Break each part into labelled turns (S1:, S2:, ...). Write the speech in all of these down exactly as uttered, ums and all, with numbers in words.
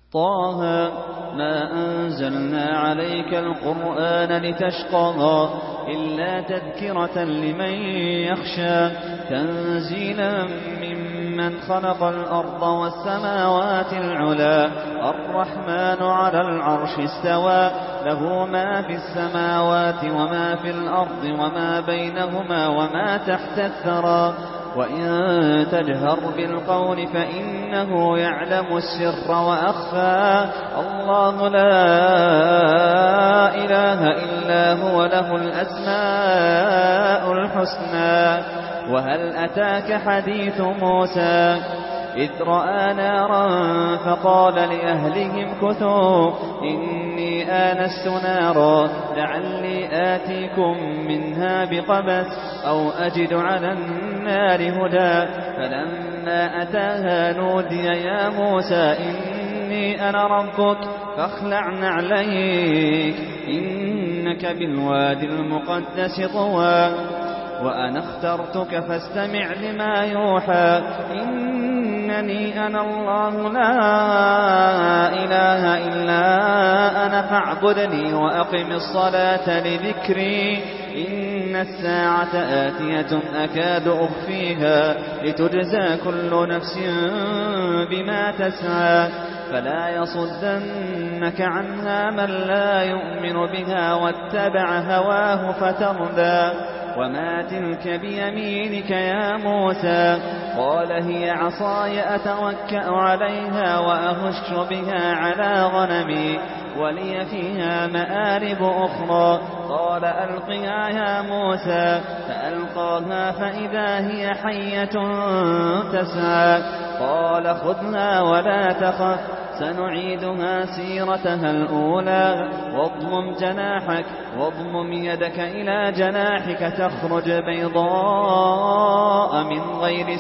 S1: طه ما أنزلنا عليك القرآن لتشقى إلا تذكرة لمن يخشى تنزيلا ممن خلق الأرض والسماوات العلا الرحمن على العرش استوى له ما في السماوات وما في الأرض وما بينهما وما تحت الثرى وإن تجهر بالقول فإنه يعلم السر وأخفى الله لا إله إلا هو له الأسماء الحسنى وهل أتاك حديث موسى إذ رأى نارا فقال لأهلهم كثوا إني آنست نارا لعلي آتيكم منها بقبس أو أجد على النار هدى فلما أتاها نودي يا موسى إني أنا ربك فاخلع نعليك إنك بالوادي المقدس طوى وأنا اخترتك فاستمع لما يوحى إنني أنا الله لا إله إلا أنا فاعبدني وأقم الصلاة لذكري إن الساعة آتية أكاد أخفيها لتجزى كل نفس بما تسعى فلا يصدنك عنها من لا يؤمن بها واتبع هواه فتردى وما تلك بيمينك يا موسى قال هي عصاي أتوكأ عليها وأهش بها على غنمي ولي فيها مآرب أخرى قال ألقها يا موسى فألقاها فإذا هي حية تسعى قال خذها ولا تخف سنعيدها سيرتها الأولى واضمم جناحك واضمم يدك إلى جناحك تخرج بيضاء من غير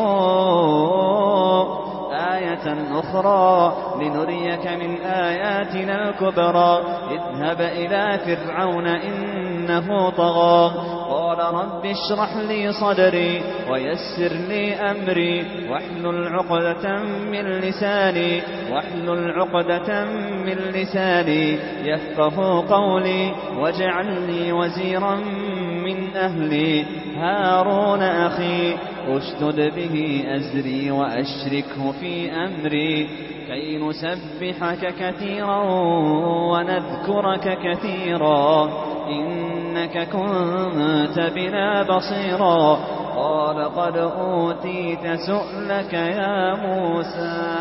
S1: سوء آية أخرى لنريك من آياتنا الكبرى اذهب إلى فرعون إنه طغى قال رب اشرح لي صدري ويسر لي أمري واحلل عقدة من لساني واحلل عقدة من لساني يفقه قولي واجعل لي وزيرا من أهلي هارون أخي أشدد به أزري وأشركه في أمري كي نسبحك كثيرا ونذكرك كثيرا إنك كنت بنا بصيرا قال قد أوتيت سؤلك يا موسى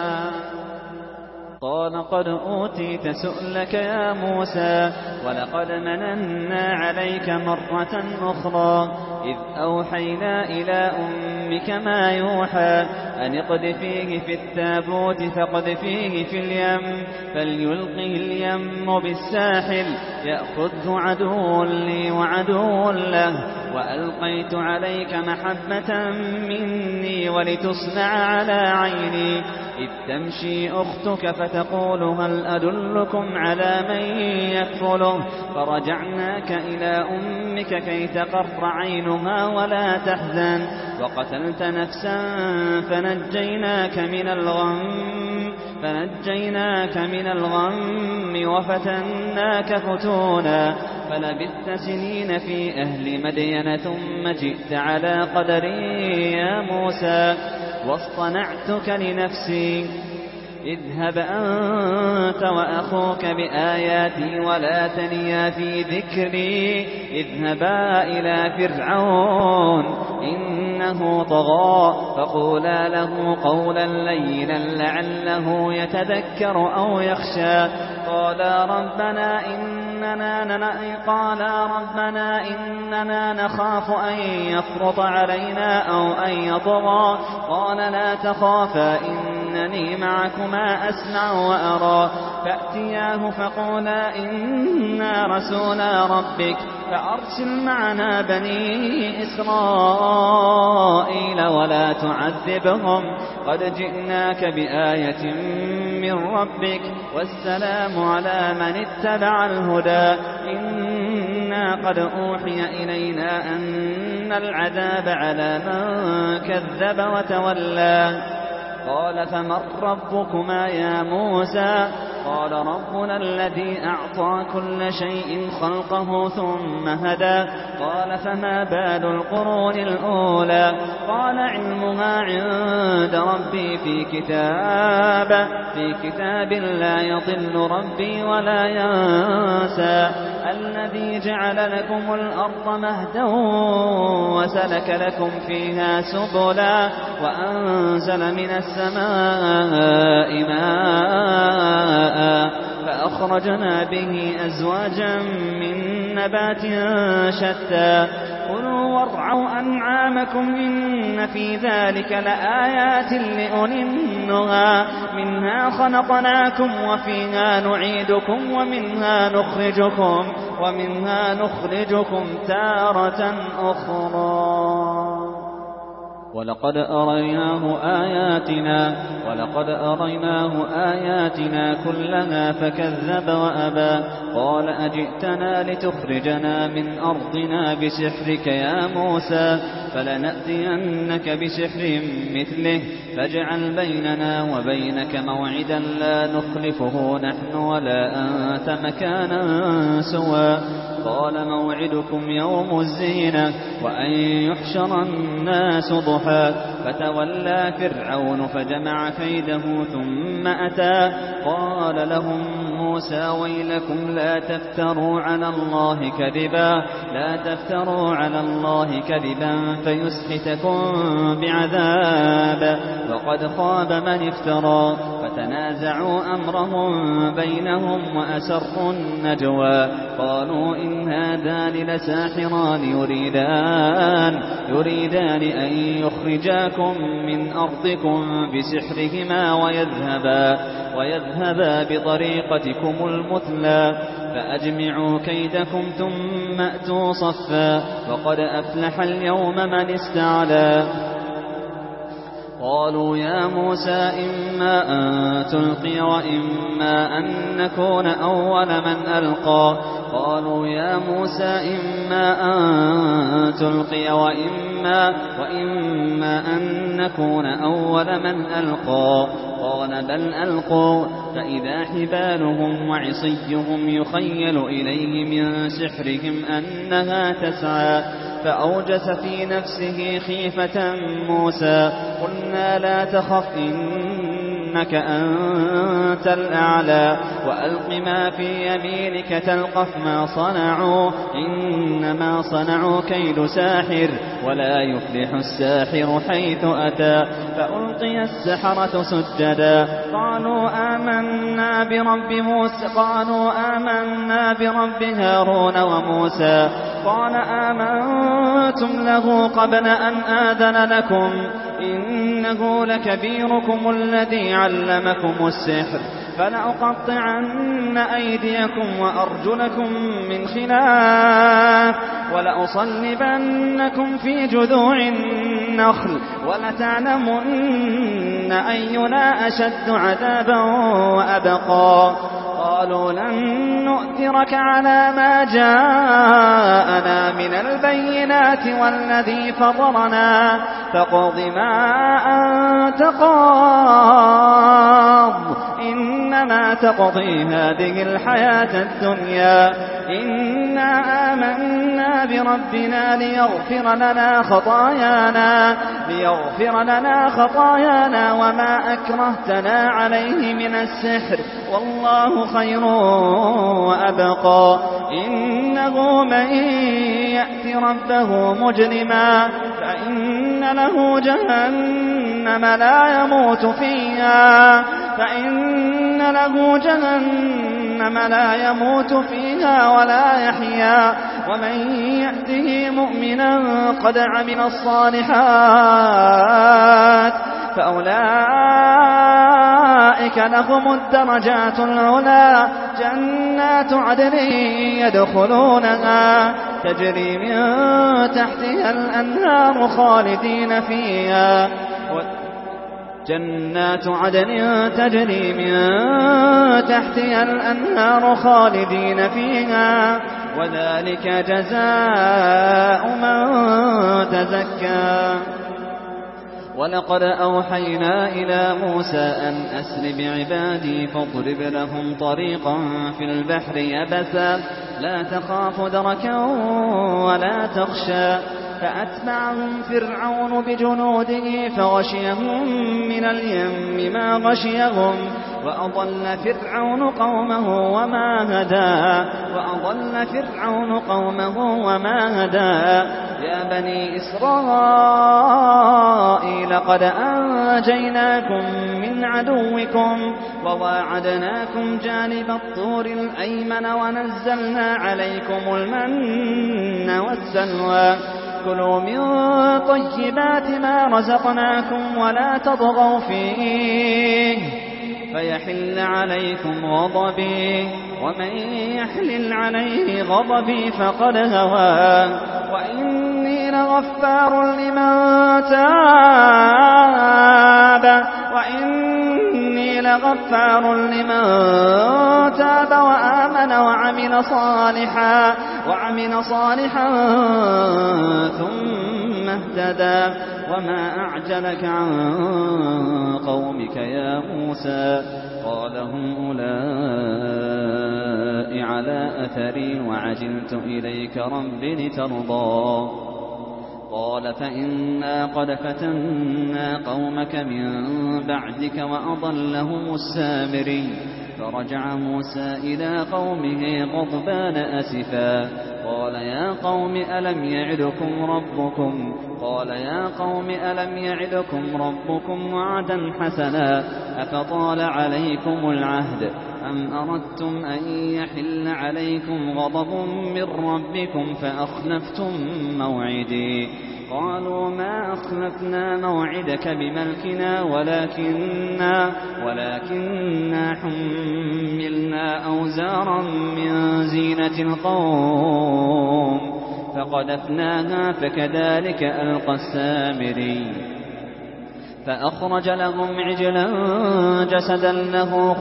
S1: قال قد أوتيت سؤلك يا موسى ولقد مننا عليك مرة أخرى إذ أوحينا إلى أمك ما يوحى أن اقذفيه في التابوت فاقذفيه في اليم فليلقه اليم بالساحل يأخذه عدو لي وعدو له وألقيت عليك محبة مني ولتصنع على عيني إذ تمشي أختك فتقول هل أدلكم على من يكفله فرجعناك إلى أمك كي تقر عينها ولا تحزن وقتلت نفسا فنجيناك من الغم فنجيناك من الغم وفتناك فتونا فلبثت سنين في أهل مدين ثم جئت على قدري يا موسى واصطنعتك لنفسي اذهب أنت وأخوك بآياتي ولا تنيا في ذكري اذهبا إلى فرعون إنه طغى فقولا له قولا لينا لعله يتذكر أو يخشى قالا ربنا إننا قالا ربنا إننا نخاف أن يفرط علينا أو أن يطغى قال لا تخافا إنني معكما أسمع وأرى فأتياه فقولا إنا رسولا ربك فأرسل معنا بني إسرائيل ولا تعذبهم قد جئناك بآية من ربك والسلام على من اتبع الهدى إنا قد أوحي إلينا أن العذاب على من كذب وتولى قال فمن ربكما يا موسى قال ربنا الذي أعطى كل شيء خلقه ثم هدى قال فما بال القرون الأولى قال علمها عند ربي في كتاب في كتاب لا يضل ربي ولا ينسى الذي جعل لكم الأرض مهدا وسلك لكم فيها سبلا وأنزل من السماء ماء فأخرجنا به أزواجا من نبات شتى كلوا وارعوا أنعامكم إن في ذلك لآيات لأولي النهى منها خلقناكم وفيها نعيدكم ومنها نخرجكم ومنها نخرجكم تارة أخرى ولقد أريناه آياتنا ولقد أريناه آياتنا كلها فكذب وأبى قال أجئتنا لتخرجنا من أرضنا بسحرك يا موسى فلنأتينك بسحر مثله فاجعل بيننا وبينك موعدا لا نخلفه نحن ولا أنت مكانا سوى قال موعدكم يوم الزينة وأن يحشر الناس ضحى فتولى فرعون فجمع كيده ثم أتى قال لهم موسى ويلكم لا تفتروا على الله كذبا لا تفتروا على الله كذبا فيسحتكم بعذاب وقد خاب من افترى فتنازعوا أمرهم بينهم وأسروا النجوى قالوا إن هذان لساحران يريدان يريدان أن يخرجاكم من أرضكم بسحرهما ويذهبا ويذهبا بطريقتكم المثلى فأجمعوا كيدكم ثم أتوا صفا وقد أفلح اليوم من استعلى قالوا يا موسى إما أن تلقي وإما أن نكون أول من ألقى قالوا يا موسى إما أن تلقي وإما, وإما أن نكون أول من ألقى قال بل ألقوا فإذا حبالهم وعصيهم يخيل إليه من سحرهم أنها تسعى فأوجس في نفسه خيفة موسى قلنا لا تخف إنك أنت الأعلى وألق ما في يمينك تلقف ما صنعوا إنما صنعوا كيد ساحر ولا يفلح الساحر حيث أتى فألقي السحرة سجدا قالوا آمنا برب موسى قالوا آمنا برب هارون وموسى قال آمنتم له قبل أن آذن لكم إنه لكبيركم الذي علمكم السحر فلأقطعن أيديكم وأرجلكم من خلاف ولأصلبنكم في جذوع النخل ولتعلمن أينا أشد عذابا وأبقى قالوا لن نؤثرك على ما جاءنا من البينات والذي فضلنا فاقض ما أنت قاض إنما تقضي هذه الحياة الدنيا إنا آمنا بربنا ليغفر لنا خطايانا ليغفر لنا خطايانا وما أكرهتنا عليه من السحر والله خير وأبقى إنه من يأت ربه مجرما فإن له جهنم لا يموت فيها فإن له جهنم لا يموت فيها ولا يحيا ومن يأته مؤمنا قد عمل الصالحات فأولئك لهم الدرجات العلى جنات عدن يدخلونها تجري من تحتها الأنهار خالدين فيها جنات عدن تجري من تحتها الأنهار خالدين فيها وذلك جزاء من تزكى ولقد أوحينا إلى موسى أن أسر بعبادي فاضرب لهم طريقا في البحر يبسا لا تخاف دركا ولا تخشى فأتبعهم فرعون بجنوده فغشيهم من اليم ما غشيهم وأضل فرعون قومه وما هدى وأضل فرعون قومه وما هدى يا بني إسرائيل قد أنجيناكم من عدوكم وواعدناكم جانب الطور الأيمن ونزلنا عليكم المن والسلوى كلوا من طيبات ما رزقناكم ولا تطغوا فيه فيحل عليكم غضبي ومن يحلل عليه غضبي فقد هوى وإني لغفار لمن تاب وإني لغفار لمن تاب وآمن وعمل صالحا وعمل صالحا ثم اهتدى وما أعجلك عن قومك يا موسى قال هم أولئك على أثري وعجلت إليك رب لترضى قال فإنا قد فتنا قومك من بعدك وأضلهم السامري فرجع موسى إلى قومه غضبان أسفا قال يا قوم ألم يعدكم ربكم قال يا قوم ألم يعدكم ربكم وعدا حسنا أفطال عليكم العهد أم أردتم أن يحل عليكم غضب من ربكم فأخلفتم موعدي قالوا ما أخلفنا موعدك بملكنا ولكننا ولكننا حملنا أوزارا من زينة القوم فقذفناها فكذلك ألقى السامري فأخرج لهم عجلا جسدا له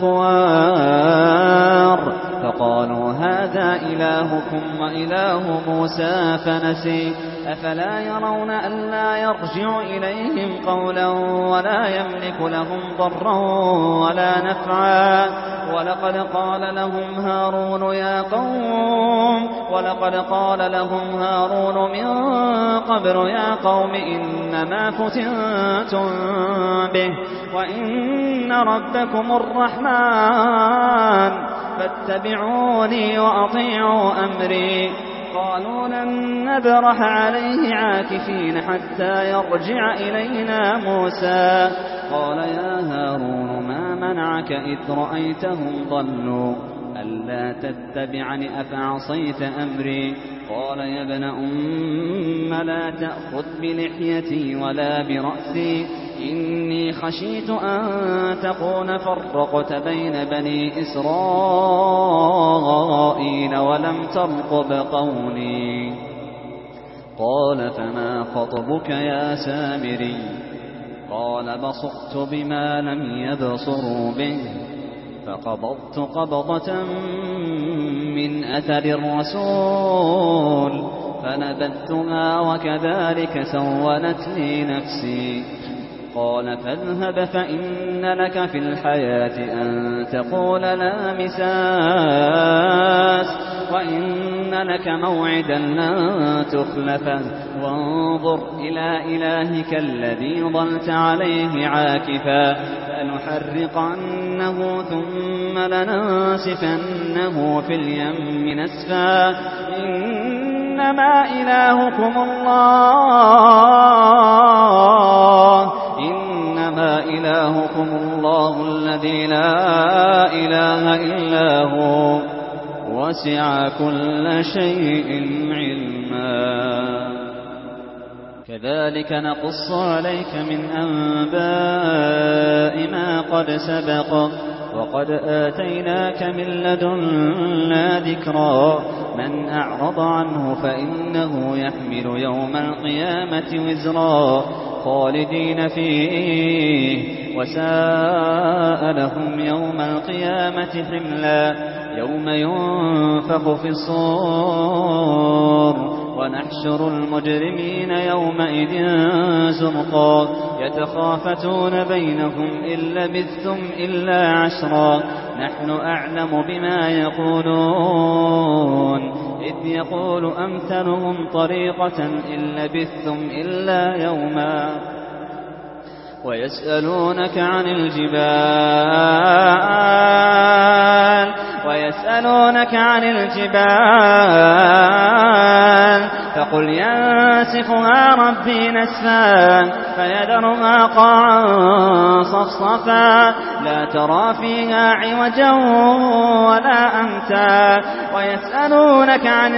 S1: خوار فقالوا هذا إلهكم وإله موسى فنسي أفلا يرون ألا يرجع إليهم قولا ولا يملك لهم ضرا ولا نفعا ولقد قال لهم هارون يا قوم ولقد قال لهم هارون من قبل يا قوم إنما فتنتم به وإن ربكم الرحمن فاتبعوني وأطيعوا أمري قالوا لن نبرح عليه عاكفين حتى يرجع إلينا موسى قال يا هارون ما منعك إذ رأيتهم ضلوا ألا تتبعني أفعصيت أمري قال يا ابن أم لا تأخذ بلحيتي ولا برأسي إني خشيت أن تكون فرقت بين بني إسرائيل ولم ترقب قولي قال فما خطبك يا سامري قال بصرت بما لم يبصروا به فقبضت قبضة من أثر الرسول فنبذتها وكذلك سولت لي نفسي قال فاذهب فإن لك في الحياة أن تقول لا مساس وإن لك موعدا لن تخلفه وانظر إلى إلهك الذي ظلت عليه عاكفا فلنحرقنه ثم لننسفنه في اليم نسفا إنما إلهكم الله إنما إلهكم الله الذي لا إله إلا هو وسع كل شيء علما كذلك نقص عليك من أنباء ما قد سبق وقد آتيناك من لدنا ذكرا من أعرض عنه فإنه يحمل يوم القيامة وزرا خالدين فيه وساء لهم يوم القيامة حملا يوم ينفخ في الصور ونحشر المجرمين يومئذ زرقا يتخافتون بينهم إن لبثتم إلا عشرا نحن أعلم بما يقولون إذ يقول أمثلهم طريقة إن لبثتم إلا يوما ويسألونك عن الجبال ويسألونك عن الجبال فقل ينسفها ربي نسفا فيذرها قاعا صفصفا لا ترى فيها عوجا ولا أمتا ويسألونك عن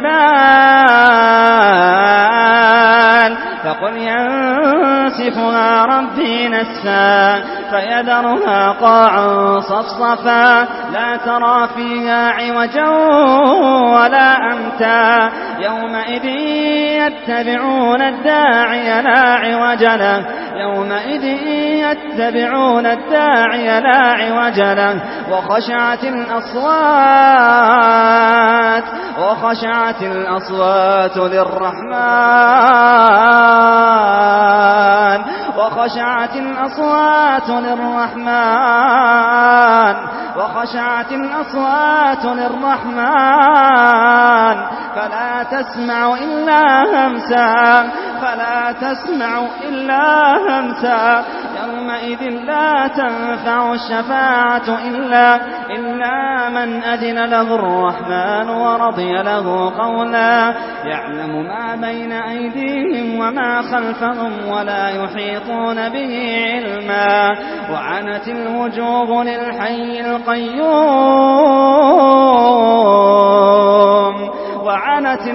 S1: الجبال فقل ينسفها ربي نسفا فيذرها قاعا صفصفا لا ترى فيها عوجا ولا أمتا يومئذ يتبعون الداعي لا عوج له يومئذ يتبعون الداعي لا عوج له وخشعت الأصوات وخشعت الأصوات للرحمن وخشعت الأصوات للرحمن وخشعت الأصوات للرحمن فلا تسمع إلا همسا فلا تسمع إلا همسا يومئذ لا تنفع الشفاعة إلا, إلا من أذن له الرحمن ورضي له قولا يعلم ما بين أيديهم وما خلفهم ولا يحيطون به علما وعنت الوجوه للحي القيوم وعنت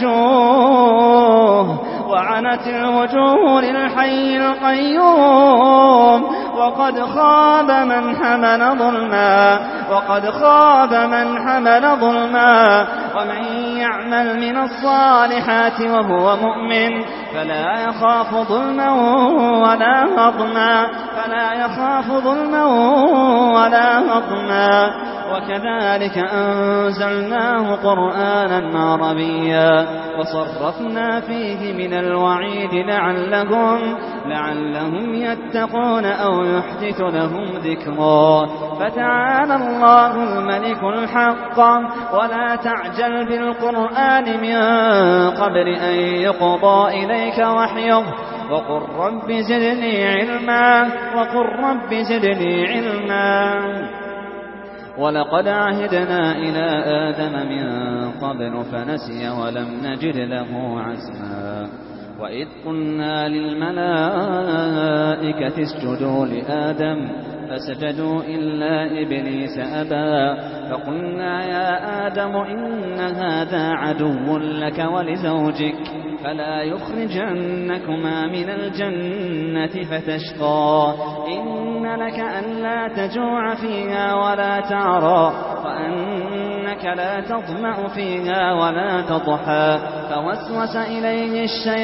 S1: الوجوه وعنت الوجوه للحي القيوم وقد خاب من حمل ظلما وقد خاب من حمل ظلما ومن يعمل من الصالحات وهو مؤمن فلا يخاف ظلما ولا هضما فلا يخاف ظلما ولا هضما وكذلك أنزلناه قرآنا عربيا وصرفنا فيه من الوعيد لعلهم, لعلهم يتقون أو يحدث لهم ذكرا فتعالى الله الملك الحق ولا تعجل بالقرآن من قبل أن يقضى إليك وحيه وقل رب زدني علما وقل رب زدني علما ولقد عهدنا إلى آدم من قبل فنسي ولم نجد له عزما وإذ قلنا للملائكة اسجدوا لآدم فسجدوا إلا إبليس أبى فقلنا يا آدم إن هذا عدو لك ولزوجك فلا يخرجنكما من الجنة فتشقى إن لك ألا تجوع فيها ولا تعرى وأنك لا تظمأ فيها ولا تضحى فوسوس إليه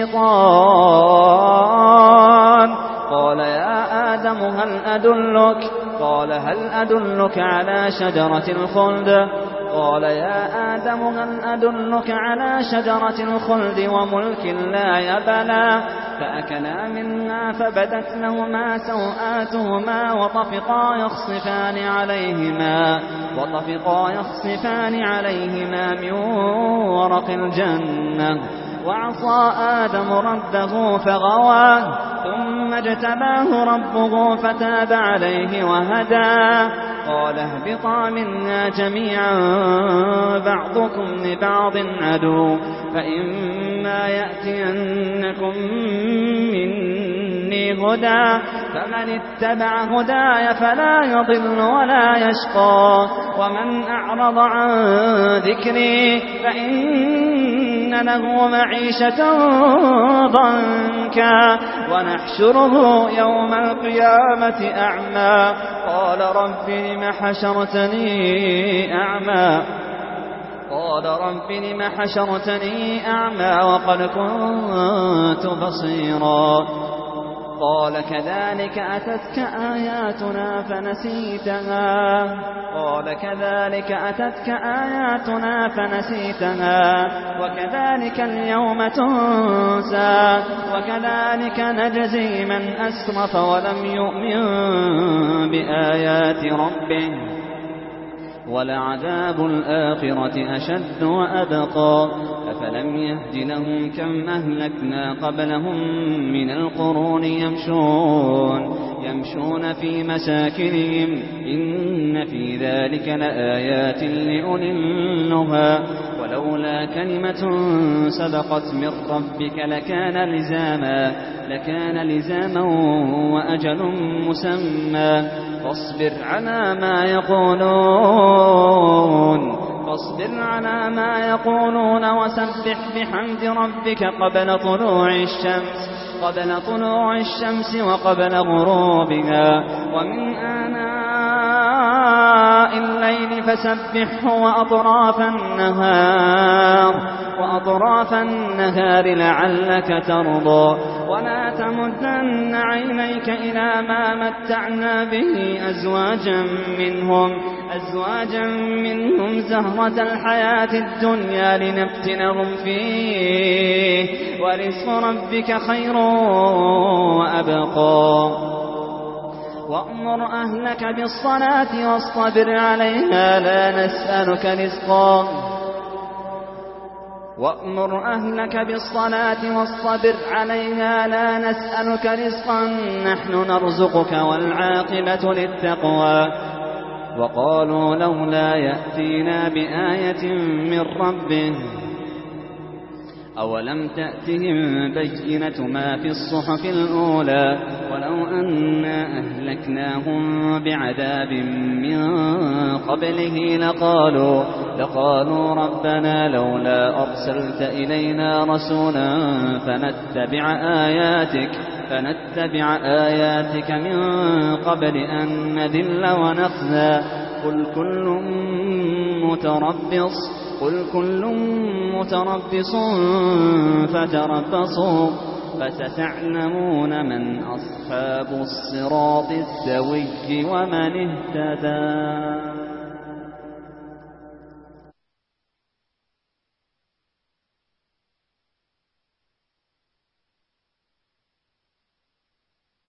S1: الشيطان قال يا آدم هل أدلك قال هل أدلك على شجرة الخلد قال يا آدم هل أدلك على شجرة الخلد وملك لا يبلى فأكلا منها فبدت لهما سوآتهما وطفقا يخصفان عليهما وطفقا يخصفان عليهما من ورق الجنة وعصى آدم ربه فغوى ثم اجتباه ربه فتاب عليه وهدى قال اهبطا منا جميعا بعضكم لبعض عدو فإما يأتينكم مني هدى فمن اتبع هداي فلا يضل ولا يشقى ومن أعرض عن ذكري فإن له معيشة ضنكا ونحشره يوم القيامة أعمى قال رب لم حشرتني أعمى قال رب لم حشرتني أعمى وقد كنت بصيرا قال كذلك أتتك آياتنا فنسيتها قال كذلك أتتك آياتنا فنسيتها وكذلك اليوم تنسى وكذلك نجزي من أسرف ولم يؤمن بآيات ربه ولعذاب الآخرة أشد وأبقى أفلم يهد لهم كم أهلكنا قبلهم من القرون يمشون يمشون في مساكنهم إن في ذلك لآيات لأولي النهى ولولا كلمة سبقت من ربك لكان لزاما لكان لزاما وأجل مسمى فاصبر على ما يقولون فاصبر على ما يقولون وسبح بحمد ربك قبل طلوع الشمس قبل طلوع الشمس وقبل غروبها ومن آناء الليل فسبحه وأطراف النهار وأطراف النهار لعلك ترضى ولا تمدن عينيك إلى ما متعنا به أزواجا منهم أزواجا منهم زهرة الحياة الدنيا لنفتنهم فيه ورزق ربك خير وأبقى وأمر أهلك بالصلاة واصطبر عليها لا نسألك رزقا وأمر أهلك بالصلاة واصطبر عليها لا نسألك رزقا نحن نرزقك والعاقبة للتقوى وقالوا لولا يأتينا بآية من ربه أولم تأتهم بينة ما في الصحف الأولى ولو أنا أهلكناهم بعذاب من قبله لقالوا, لقالوا ربنا لولا أرسلت إلينا رسولا فنتبع آياتك, فنتبع آياتك من قبل أن نذل ونخزى قل كل متربص قل كل متربص فتربصوا فستعلمون من أصحاب الصراط السوي ومن اهتدى.